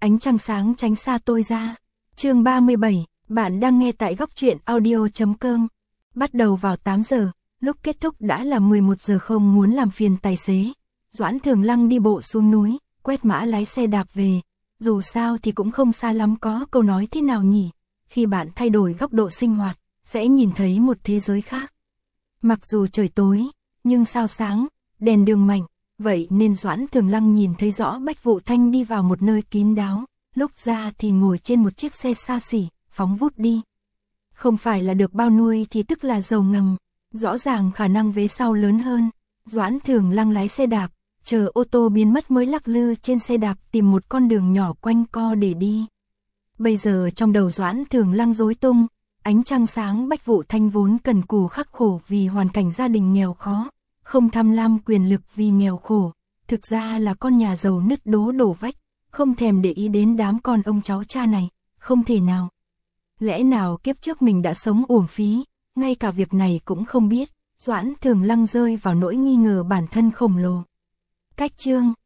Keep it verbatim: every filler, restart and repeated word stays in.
ánh trăng sáng tránh xa tôi ra. Chương ba mươi bảy, bạn đang nghe tại góc truyện audio chấm com. Bắt đầu vào tám giờ, lúc kết thúc đã là mười một giờ. Không muốn làm phiền tài xế, Doãn Thường Lăng đi bộ xuống núi, quét mã lái xe đạp về. Dù sao thì cũng không xa lắm, có câu nói thế nào nhỉ? Khi bạn thay đổi góc độ sinh hoạt, sẽ nhìn thấy một thế giới khác. Mặc dù trời tối, nhưng sao sáng, đèn đường mạnh, vậy nên Doãn Thường Lăng nhìn thấy rõ Bách Vụ Thanh đi vào một nơi kín đáo, lúc ra thì ngồi trên một chiếc xe xa xỉ, phóng vút đi. Không phải là được bao nuôi thì tức là dầu ngầm, rõ ràng khả năng vế sau lớn hơn. Doãn Thường Lăng lái xe đạp, chờ ô tô biến mất mới lắc lư trên xe đạp tìm một con đường nhỏ quanh co để đi. Bây giờ trong đầu Doãn Thường Lăng rối tung, ánh trăng sáng. Bách Vụ Thanh vốn cần cù khắc khổ vì hoàn cảnh gia đình nghèo khó, không tham lam quyền lực vì nghèo khổ, thực ra là con nhà giàu nứt đố đổ vách, không thèm để ý đến đám con ông cháu cha này, không thể nào. Lẽ nào kiếp trước mình đã sống uổng phí, ngay cả việc này cũng không biết. Doãn Thường Lăng rơi vào nỗi nghi ngờ bản thân khổng lồ. Cách chương